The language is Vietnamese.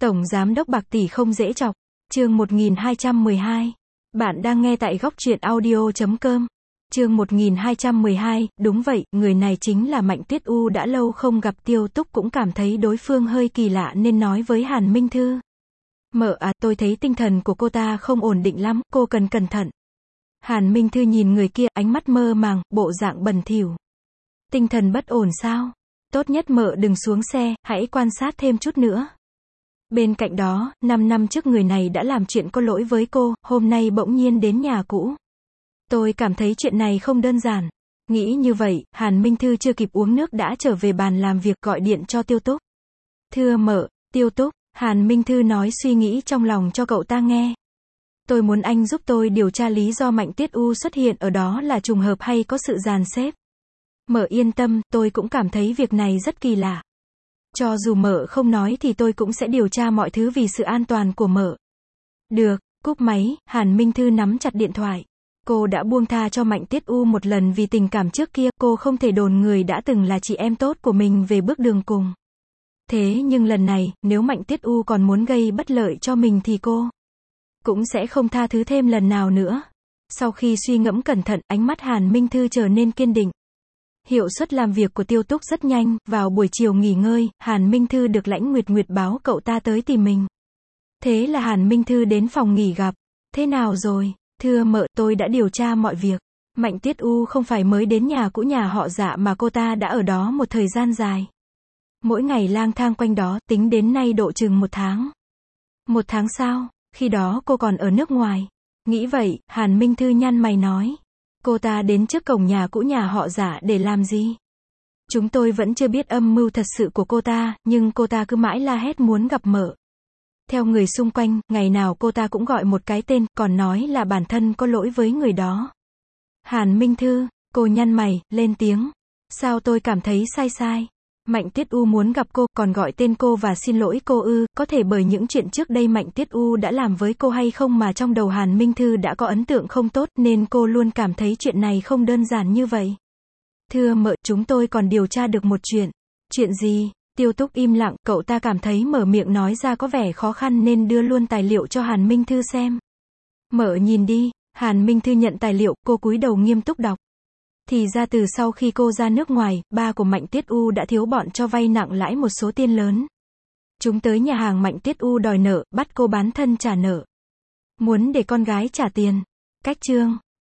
Tổng giám đốc bạc tỷ không dễ chọc. Chương 1212. Bạn đang nghe tại góc truyện audio.com. Chương 1212, đúng vậy, người này chính là Mạnh Tuyết U. Đã lâu không gặp, Tiêu Túc cũng cảm thấy đối phương hơi kỳ lạ nên nói với Hàn Minh Thư. Mợ à, tôi thấy tinh thần của cô ta không ổn định lắm, cô cần cẩn thận. Hàn Minh Thư nhìn người kia, ánh mắt mơ màng, bộ dạng bẩn thỉu. Tinh thần bất ổn sao? Tốt nhất mợ đừng xuống xe, hãy quan sát thêm chút nữa. Bên cạnh đó, 5 năm trước người này đã làm chuyện có lỗi với cô, hôm nay bỗng nhiên đến nhà cũ. Tôi cảm thấy chuyện này không đơn giản. Nghĩ như vậy, Hàn Minh Thư chưa kịp uống nước đã trở về bàn làm việc, gọi điện cho Tiêu Túc. Thưa mợ, Tiêu Túc, Hàn Minh Thư nói suy nghĩ trong lòng cho cậu ta nghe. Tôi muốn anh giúp tôi điều tra lý do Mạnh Tuyết U xuất hiện ở đó là trùng hợp hay có sự dàn xếp. Mợ yên tâm, tôi cũng cảm thấy việc này rất kỳ lạ. Cho dù mợ không nói thì tôi cũng sẽ điều tra mọi thứ vì sự an toàn của mợ. Được, cúp máy, Hàn Minh Thư nắm chặt điện thoại. Cô đã buông tha cho Mạnh Tuyết U một lần vì tình cảm trước kia, cô không thể đồn người đã từng là chị em tốt của mình về bước đường cùng. Thế nhưng lần này, nếu Mạnh Tuyết U còn muốn gây bất lợi cho mình thì cô cũng sẽ không tha thứ thêm lần nào nữa. Sau khi suy ngẫm cẩn thận, ánh mắt Hàn Minh Thư trở nên kiên định. Hiệu suất làm việc của Tiêu Túc rất nhanh, vào buổi chiều nghỉ ngơi, Hàn Minh Thư được Lãnh Nguyệt Nguyệt báo cậu ta tới tìm mình. Thế là Hàn Minh Thư đến phòng nghỉ gặp. Thế nào rồi? Thưa mợ, tôi đã điều tra mọi việc. Mạnh Tuyết U không phải mới đến nhà cũ nhà họ Dạ mà cô ta đã ở đó một thời gian dài. Mỗi ngày lang thang quanh đó, tính đến nay độ chừng 1 tháng. 1 tháng sao? Khi đó cô còn ở nước ngoài. Nghĩ vậy, Hàn Minh Thư nhăn mày nói. Cô ta đến trước cổng nhà cũ nhà họ Dạ để làm gì? Chúng tôi vẫn chưa biết âm mưu thật sự của cô ta, nhưng cô ta cứ mãi la hét muốn gặp mợ. Theo người xung quanh, ngày nào cô ta cũng gọi một cái tên, còn nói là bản thân có lỗi với người đó. Hàn Minh Thư, cô nhăn mày, lên tiếng. Sao tôi cảm thấy sai sai? Mạnh Tuyết U muốn gặp cô, còn gọi tên cô và xin lỗi cô ư? Có thể bởi những chuyện trước đây Mạnh Tuyết U đã làm với cô hay không mà trong đầu Hàn Minh Thư đã có ấn tượng không tốt, nên cô luôn cảm thấy chuyện này không đơn giản như vậy. Thưa mợ, chúng tôi còn điều tra được một chuyện. Chuyện gì? Tiêu Túc im lặng, cậu ta cảm thấy mở miệng nói ra có vẻ khó khăn nên đưa luôn tài liệu cho Hàn Minh Thư xem. Mợ nhìn đi. Hàn Minh Thư nhận tài liệu, cô cúi đầu nghiêm túc đọc. Thì ra từ sau khi cô ra nước ngoài, ba của Mạnh Tuyết U đã thiếu bọn cho vay nặng lãi một số tiền lớn. Chúng tới nhà hàng Mạnh Tuyết U đòi nợ, bắt cô bán thân trả nợ. Muốn để con gái trả tiền. Cách chương